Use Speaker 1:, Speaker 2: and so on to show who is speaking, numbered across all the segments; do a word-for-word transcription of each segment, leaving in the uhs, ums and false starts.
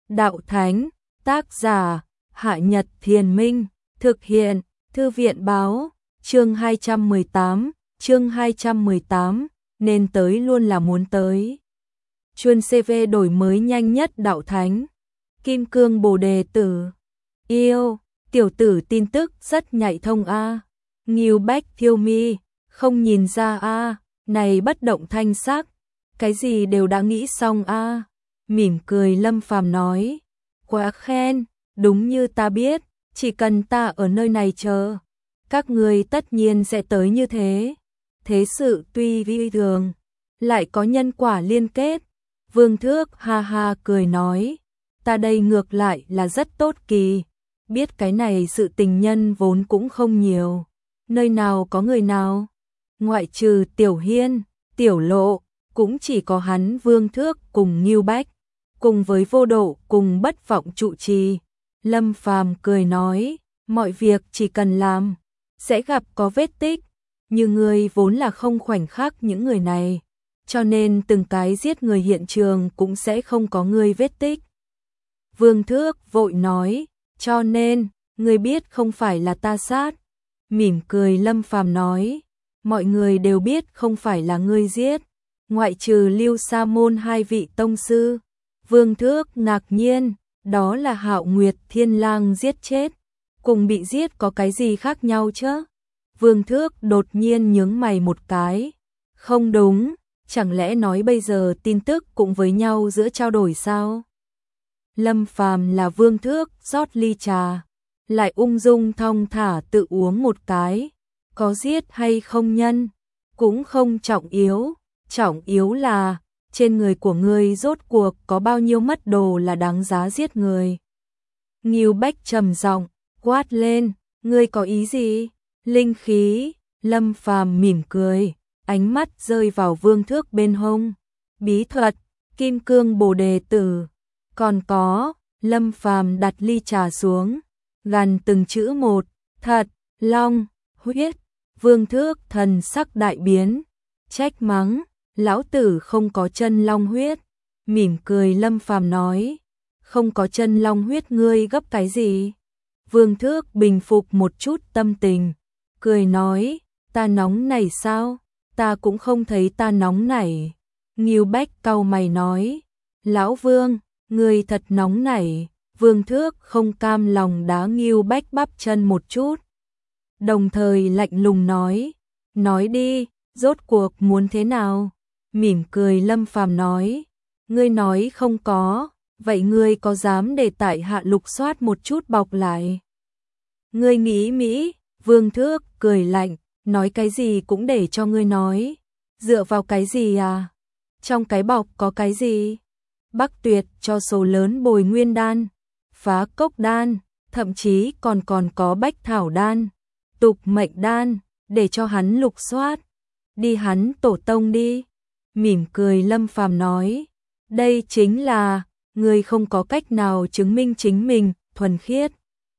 Speaker 1: đạo thánh, tác giả, Hạ Nhật Thiền Minh, thực hiện, Thư viện báo, chương hai trăm mười tám, chương hai trăm mười tám, nên tới luôn là muốn tới. Chuân xê vê đổi mới nhanh nhất đạo thánh, Kim Cương Bồ Đề Tử, yêu, tiểu tử tin tức rất nhạy thông a. Ngưu Bách Thiêu Mi, không nhìn ra a, này bất động thanh sắc, cái gì đều đã nghĩ xong a. Mỉm cười Lâm Phàm nói, quá khen, đúng như ta biết, chỉ cần ta ở nơi này chờ, các người tất nhiên sẽ tới như thế. Thế sự tuy vi thường, lại có nhân quả liên kết. Vương Thước ha ha cười nói, ta đây ngược lại là rất tốt kỳ, biết cái này sự tình nhân vốn cũng không nhiều, nơi nào có người nào, ngoại trừ Tiểu Hiên, Tiểu Lộ, cũng chỉ có hắn Vương Thước cùng Ngưu Bách, cùng với Vô Độ cùng Bất Vọng trụ trì. Lâm Phàm cười nói, mọi việc chỉ cần làm, sẽ gặp có vết tích, như người vốn là không khoảnh khắc những người này, cho nên từng cái giết người hiện trường cũng sẽ không có người vết tích. Vương Thước vội nói, cho nên, người biết không phải là ta sát. Mỉm cười Lâm Phàm nói, mọi người đều biết không phải là ngươi giết, ngoại trừ Lưu Sa Môn hai vị tông sư. Vương Thước ngạc nhiên, đó là Hạo Nguyệt Thiên Lang giết chết, cùng bị giết có cái gì khác nhau chứ? Vương Thước đột nhiên nhướng mày một cái, không đúng, chẳng lẽ nói bây giờ tin tức cũng với nhau giữa trao đổi sao? Lâm Phàm là Vương Thước rót ly trà, lại ung dung thong thả tự uống một cái, có giết hay không nhân, cũng không trọng yếu, trọng yếu là trên người của ngươi rốt cuộc có bao nhiêu mất đồ là đáng giá giết người. Ngưu Bách trầm giọng quát lên, ngươi có ý gì? Linh khí. Lâm Phàm mỉm cười, ánh mắt rơi vào Vương Thước bên hông, bí thuật, Kim Cương Bồ Đề Tử, còn có. Lâm Phàm đặt ly trà xuống, gằn từng chữ một, thật, long, huyết. Vương Thước thần sắc đại biến, trách mắng, lão tử không có chân long huyết. Mỉm cười Lâm Phàm nói, không có chân long huyết ngươi gấp cái gì? Vương Thước bình phục một chút tâm tình, cười nói, ta nóng nảy sao? Ta cũng không thấy ta nóng nảy. Ngưu Bách cau mày nói, lão Vương, ngươi thật nóng nảy. Vương Thước không cam lòng đá Ngưu Bách bắp chân một chút, đồng thời lạnh lùng nói, nói đi, rốt cuộc muốn thế nào? Mỉm cười Lâm Phàm nói, ngươi nói không có, vậy ngươi có dám để tại hạ lục soát một chút bọc lại? Ngươi nghĩ Mỹ. Vương Thước cười lạnh, nói cái gì cũng để cho ngươi nói, dựa vào cái gì à? Trong cái bọc có cái gì? Bắc Tuyệt cho số lớn bồi nguyên đan, phá cốc đan, thậm chí còn còn có bách thảo đan, tục mệnh đan, để cho hắn lục soát, đi hắn tổ tông đi. Mỉm cười Lâm Phàm nói, đây chính là, người không có cách nào chứng minh chính mình thuần khiết,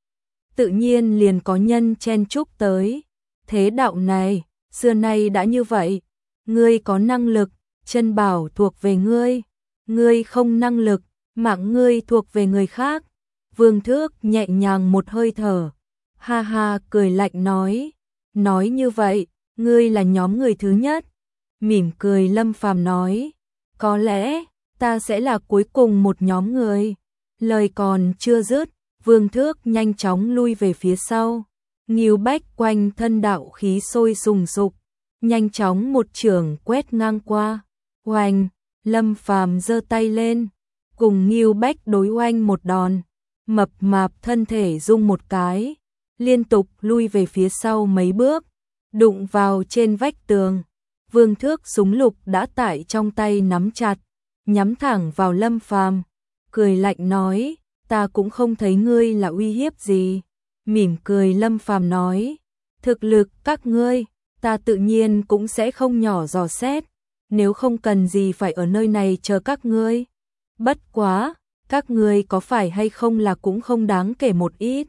Speaker 1: tự nhiên liền có nhân chen chúc tới. Thế đạo này, xưa nay đã như vậy, ngươi có năng lực, chân bảo thuộc về ngươi, ngươi không năng lực, mạng ngươi thuộc về người khác. Vương Thước nhẹ nhàng một hơi thở, ha ha cười lạnh nói, nói như vậy, ngươi là nhóm người thứ nhất. Mỉm cười Lâm Phàm nói, có lẽ ta sẽ là cuối cùng một nhóm người. Lời còn chưa dứt, Vương Thước nhanh chóng lui về phía sau. Ngưu Bách quanh thân đạo khí sôi sùng sục, nhanh chóng một chưởng quét ngang qua. Oanh, Lâm Phàm giơ tay lên, cùng Ngưu Bách đối oanh một đòn, mập mạp thân thể rung một cái, liên tục lui về phía sau mấy bước, đụng vào trên vách tường. Vương Thước súng lục đã tại trong tay nắm chặt, nhắm thẳng vào Lâm Phàm, cười lạnh nói, ta cũng không thấy ngươi là uy hiếp gì. Mỉm cười Lâm Phàm nói, thực lực các ngươi, ta tự nhiên cũng sẽ không nhỏ dò xét, nếu không cần gì phải ở nơi này chờ các ngươi. Bất quá, các ngươi có phải hay không là cũng không đáng kể một ít.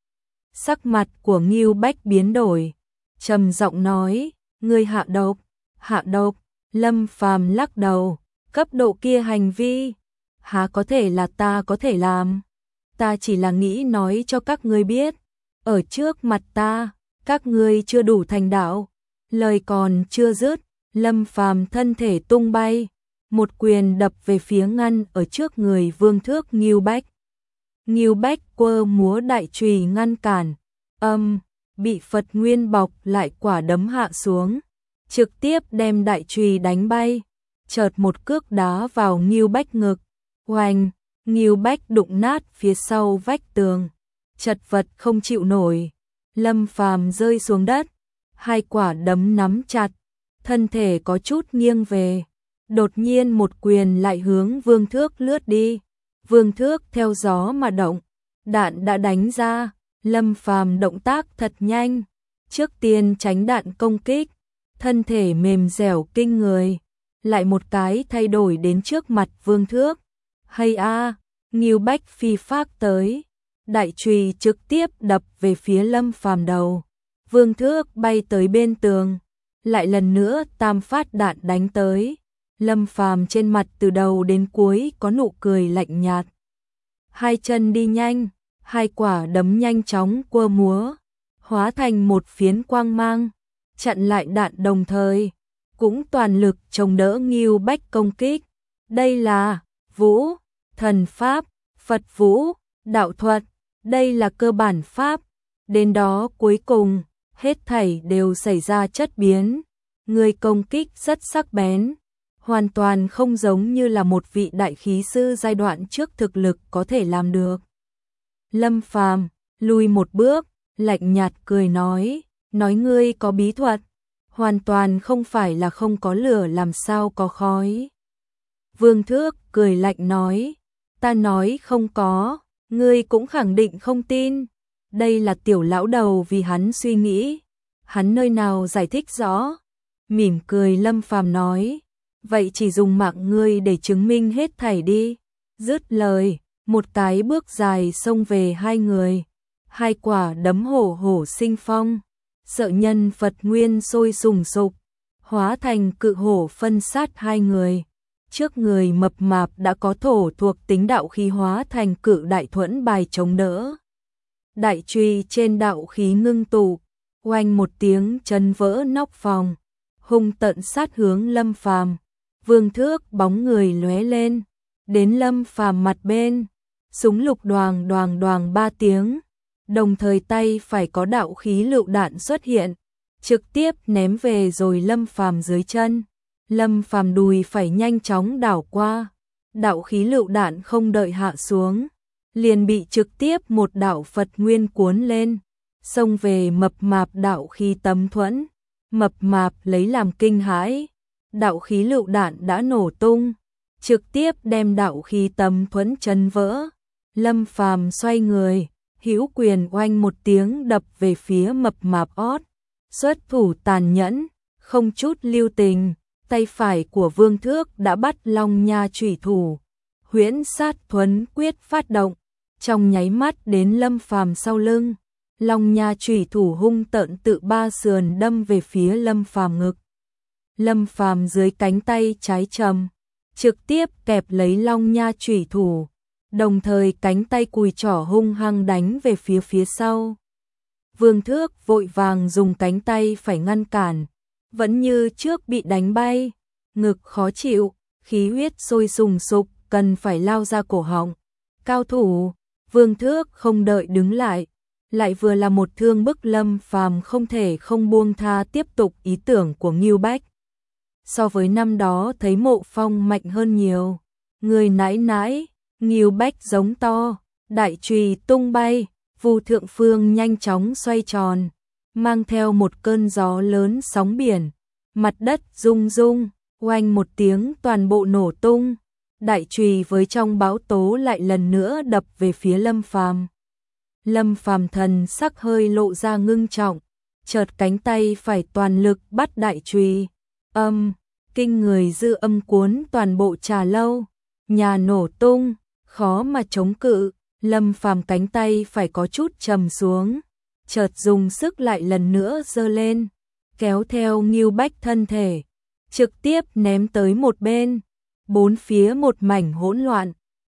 Speaker 1: Sắc mặt của Ngưu Bách biến đổi, trầm giọng nói, ngươi hạ độc, hạ độc. Lâm Phàm lắc đầu, cấp độ kia hành vi, há có thể là ta có thể làm. Ta chỉ là nghĩ nói cho các ngươi biết, ở trước mặt ta, các ngươi chưa đủ thành đạo. Lời còn chưa dứt, Lâm Phàm thân thể tung bay, một quyền đập về phía ngăn ở trước người Vương Thước Ngưu Bách. Ngưu Bách quơ múa đại chùy ngăn cản, âm, bị Phật Nguyên bọc lại quả đấm hạ xuống, trực tiếp đem đại chùy đánh bay, chợt một cước đá vào Ngưu Bách ngực, oanh, Ngưu Bách đụng nát phía sau vách tường, chật vật không chịu nổi, Lâm Phàm rơi xuống đất, hai quả đấm nắm chặt, thân thể có chút nghiêng về, đột nhiên một quyền lại hướng Vương Thước lướt đi, Vương Thước theo gió mà động, đạn đã đánh ra, Lâm Phàm động tác thật nhanh, trước tiên tránh đạn công kích, thân thể mềm dẻo kinh người, lại một cái thay đổi đến trước mặt Vương Thước. Hay a, Ngưu Bách phi phác tới, đại chùy trực tiếp đập về phía Lâm Phàm đầu. Vương Thước bay tới bên tường, lại lần nữa tam phát đạn đánh tới. Lâm Phàm trên mặt từ đầu đến cuối có nụ cười lạnh nhạt. Hai chân đi nhanh, hai quả đấm nhanh chóng quơ múa, hóa thành một phiến quang mang, chặn lại đạn đồng thời, cũng toàn lực chống đỡ Ngưu Bách công kích. Đây là Vũ, thần pháp, Phật Vũ, đạo thuật, đây là cơ bản pháp, đến đó cuối cùng, hết thảy đều xảy ra chất biến, người công kích rất sắc bén, hoàn toàn không giống như là một vị đại khí sư giai đoạn trước thực lực có thể làm được. Lâm Phàm lùi một bước, lạnh nhạt cười nói, nói ngươi có bí thuật, hoàn toàn không phải là không có lửa làm sao có khói. Vương Thước cười lạnh nói, ta nói không có, ngươi cũng khẳng định không tin. Đây là tiểu lão đầu vì hắn suy nghĩ, hắn nơi nào giải thích rõ. Mỉm cười Lâm Phàm nói, vậy chỉ dùng mạng ngươi để chứng minh hết thảy đi. Dứt lời, một cái bước dài xông về hai người, hai quả đấm hổ hổ sinh phong, sợ nhân Phật Nguyên sôi sùng sục, hóa thành cự hổ phân sát hai người. Trước người mập mạp đã có thổ thuộc tính đạo khí hóa thành cự đại thuẫn bài chống đỡ. Đại chùy trên đạo khí ngưng tụ, oanh một tiếng chấn vỡ nóc phòng, hung tận sát hướng Lâm Phàm. Vương Thước bóng người lóe lên, đến Lâm Phàm mặt bên, súng lục đoàng đoàng đoàng ba tiếng, đồng thời tay phải có đạo khí lựu đạn xuất hiện, trực tiếp ném về rồi Lâm Phàm dưới chân. Lâm Phàm đùi phải nhanh chóng đảo qua, đạo khí lựu đạn không đợi hạ xuống, liền bị trực tiếp một đạo Phật Nguyên cuốn lên, xông về mập mạp đạo khí tấm thuẫn. Mập mạp lấy làm kinh hãi, đạo khí lựu đạn đã nổ tung, trực tiếp đem đạo khí tấm thuẫn chấn vỡ. Lâm Phàm xoay người, hữu quyền oanh một tiếng đập về phía mập mạp ót, xuất thủ tàn nhẫn, không chút lưu tình. Tay phải của Vương Thước đã bắt Long Nha chủy thủ, huyễn sát thuấn quyết phát động, trong nháy mắt đến Lâm Phàm sau lưng, Long Nha chủy thủ hung tợn tự ba sườn đâm về phía Lâm Phàm ngực. Lâm Phàm dưới cánh tay trái trầm, trực tiếp kẹp lấy Long Nha chủy thủ, đồng thời cánh tay cùi trỏ hung hăng đánh về phía phía sau. Vương Thước vội vàng dùng cánh tay phải ngăn cản, vẫn như trước bị đánh bay, ngực khó chịu, khí huyết sôi sùng sục, cần phải lao ra cổ họng. Cao thủ, Vương Thước không đợi đứng lại, lại vừa là một thương bức Lâm Phàm không thể không buông tha tiếp tục ý tưởng của Ngưu Bách. So với năm đó thấy Mộ Phong mạnh hơn nhiều, người nãi nãi, Ngưu Bách giống to, đại chùy tung bay, Vu Thượng Phương nhanh chóng xoay tròn, mang theo một cơn gió lớn sóng biển, mặt đất rung rung, oanh một tiếng toàn bộ nổ tung, đại chùy với trong bão tố lại lần nữa đập về phía Lâm Phàm. Lâm Phàm thần sắc hơi lộ ra ngưng trọng, chợt cánh tay phải toàn lực bắt đại chùy, âm, kinh người dư âm cuốn toàn bộ trà lâu, nhà nổ tung, khó mà chống cự. Lâm Phàm cánh tay phải có chút trầm xuống, chợt dùng sức lại lần nữa giơ lên, kéo theo Ngưu Bách thân thể, trực tiếp ném tới một bên, bốn phía một mảnh hỗn loạn,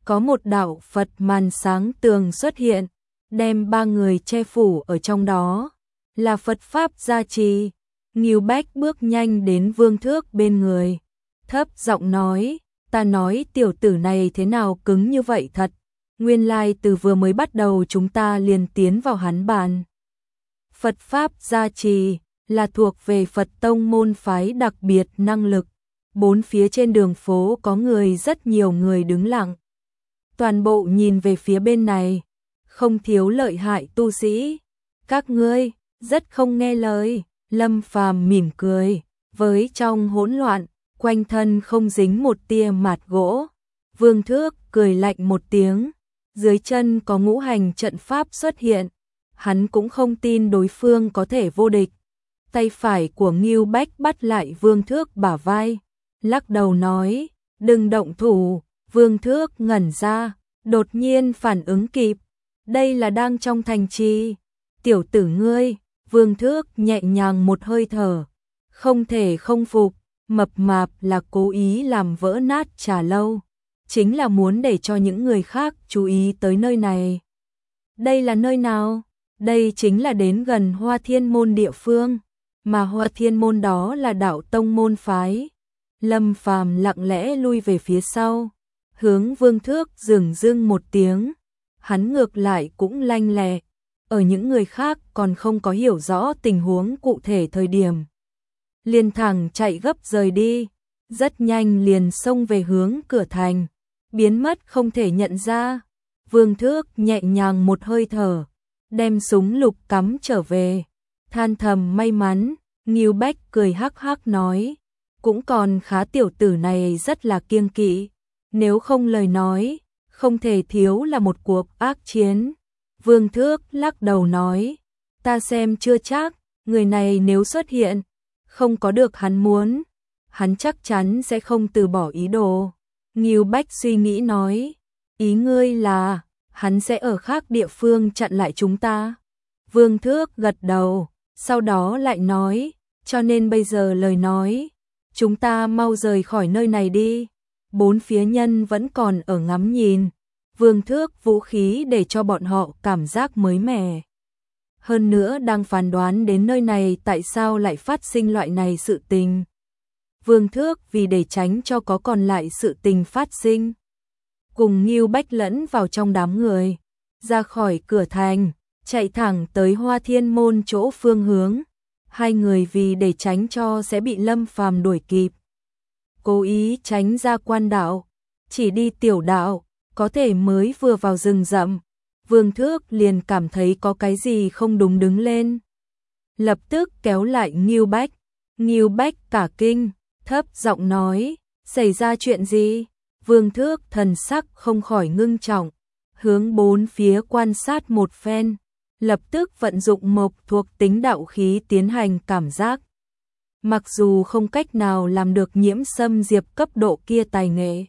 Speaker 1: có một đạo Phật màn sáng tường xuất hiện, đem ba người che phủ ở trong đó, là Phật Pháp gia trì. Ngưu Bách bước nhanh đến Vương Thước bên người, thấp giọng nói, ta nói tiểu tử này thế nào cứng như vậy thật, nguyên lai từ vừa mới bắt đầu chúng ta liền tiến vào hắn bàn. Phật Pháp gia trì là thuộc về Phật tông môn phái đặc biệt năng lực, bốn phía trên đường phố có người rất nhiều người đứng lặng. Toàn bộ nhìn về phía bên này, không thiếu lợi hại tu sĩ. Các ngươi, rất không nghe lời, Lâm Phàm mỉm cười, với trong hỗn loạn, quanh thân không dính một tia mạt gỗ. Vương Thước cười lạnh một tiếng, dưới chân có ngũ hành trận pháp xuất hiện, hắn cũng không tin đối phương có thể vô địch. Tay phải của Ngưu Bách bắt lại Vương Thước bả vai, lắc đầu nói, đừng động thủ. Vương Thước ngẩn ra, đột nhiên phản ứng kịp, đây là đang trong thành trì. Tiểu tử ngươi, Vương Thước nhẹ nhàng một hơi thở, không thể không phục, mập mạp là cố ý làm vỡ nát trà lâu, chính là muốn để cho những người khác chú ý tới nơi này. Đây là nơi nào? Đây chính là đến gần Hoa Thiên Môn địa phương, mà Hoa Thiên Môn đó là đạo tông môn phái. Lâm Phàm lặng lẽ lui về phía sau, hướng Vương Thước dừng dưng một tiếng, hắn ngược lại cũng lanh lẹ, ở những người khác còn không có hiểu rõ tình huống cụ thể thời điểm. Liền thẳng chạy gấp rời đi, rất nhanh liền xông về hướng cửa thành, biến mất không thể nhận ra. Vương Thước nhẹ nhàng một hơi thở, đem súng lục cắm trở về, than thầm may mắn. Ngưu Bách cười hắc hắc nói, cũng còn khá, tiểu tử này rất là kiêng kỵ, nếu không lời nói, không thể thiếu là một cuộc ác chiến. Vương Thước lắc đầu nói, ta xem chưa chắc, người này nếu xuất hiện, không có được hắn muốn, hắn chắc chắn sẽ không từ bỏ ý đồ. Ngưu Bách suy nghĩ nói, ý ngươi là, hắn sẽ ở khác địa phương chặn lại chúng ta. Vương Thước gật đầu, sau đó lại nói, cho nên bây giờ lời nói, chúng ta mau rời khỏi nơi này đi. Bốn phía nhân vẫn còn ở ngắm nhìn, Vương Thước vũ khí để cho bọn họ cảm giác mới mẻ. Hơn nữa đang phán đoán đến nơi này tại sao lại phát sinh loại này sự tình. Vương Thước vì để tránh cho có còn lại sự tình phát sinh, cùng Ngưu Bách lẫn vào trong đám người, ra khỏi cửa thành, chạy thẳng tới Hoa Thiên Môn chỗ phương hướng. Hai người vì để tránh cho sẽ bị Lâm Phàm đuổi kịp, cố ý tránh ra quan đạo, chỉ đi tiểu đạo, có thể mới vừa vào rừng rậm, Vương Thước liền cảm thấy có cái gì không đúng đứng lên. Lập tức kéo lại Ngưu Bách, Ngưu Bách cả kinh, thấp giọng nói, xảy ra chuyện gì? Vương Thước thần sắc không khỏi ngưng trọng, hướng bốn phía quan sát một phen, lập tức vận dụng mộc thuộc tính đạo khí tiến hành cảm giác. Mặc dù không cách nào làm được nhiễm xâm diệp cấp độ kia tài nghệ,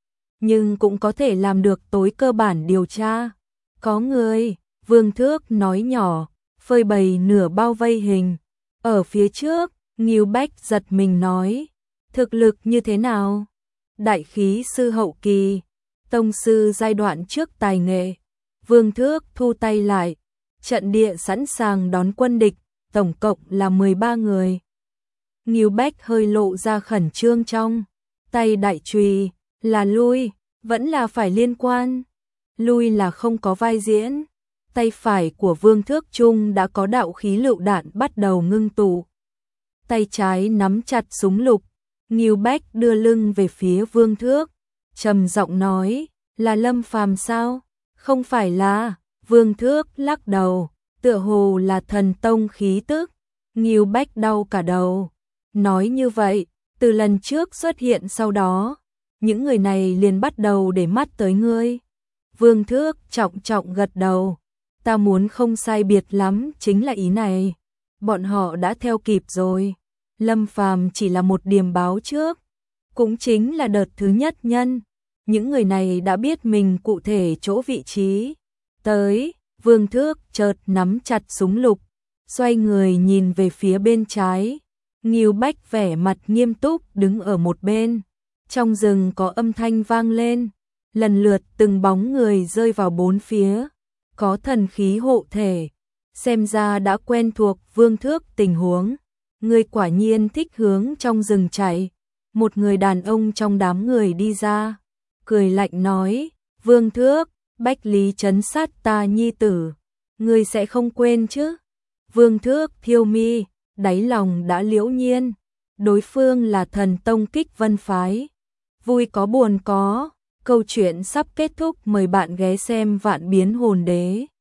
Speaker 1: nhưng cũng có thể làm được tối cơ bản điều tra. Có người, Vương Thước nói nhỏ, phơi bày nửa bao vây hình. Ở phía trước, Ngưu Bách giật mình nói, thực lực như thế nào? Đại khí sư hậu kỳ, tông sư giai đoạn trước tài nghệ. Vương Thước thu tay lại, trận địa sẵn sàng đón quân địch, tổng cộng là mười ba người. Ngưu Bách hơi lộ ra khẩn trương trong tay đại chùy, là lui, vẫn là phải liên quan. Lui là không có vai diễn. Tay phải của Vương Thước Trung đã có đạo khí lựu đạn bắt đầu ngưng tụ. Tay trái nắm chặt súng lục, Ngưu Bách đưa lưng về phía Vương Thước, trầm giọng nói, là Lâm Phàm sao? Không phải là. Vương Thước lắc đầu, tựa hồ là thần tông khí tức. Ngưu Bách đau cả đầu. Nói như vậy, từ lần trước xuất hiện sau đó, những người này liền bắt đầu để mắt tới ngươi. Vương Thước trọng trọng gật đầu, ta muốn không sai biệt lắm chính là ý này. Bọn họ đã theo kịp rồi. Lâm Phàm chỉ là một điềm báo trước, cũng chính là đợt thứ nhất nhân. Những người này đã biết mình cụ thể chỗ vị trí. Tới, Vương Thước chợt nắm chặt súng lục, xoay người nhìn về phía bên trái. Ngưu Bách vẻ mặt nghiêm túc đứng ở một bên. Trong rừng có âm thanh vang lên, lần lượt từng bóng người rơi vào bốn phía, có thần khí hộ thể, xem ra đã quen thuộc Vương Thước tình huống. Người quả nhiên thích hướng trong rừng chạy. Một người đàn ông trong đám người đi ra, cười lạnh nói, Vương Thước, Bách Lý trấn sát ta nhi tử, ngươi sẽ không quên chứ? Vương Thước thiêu mi, đáy lòng đã liễu nhiên, đối phương là thần tông Kích Vân phái. Vui có buồn có, câu chuyện sắp kết thúc, mời bạn ghé xem Vạn Biến Hồn Đế.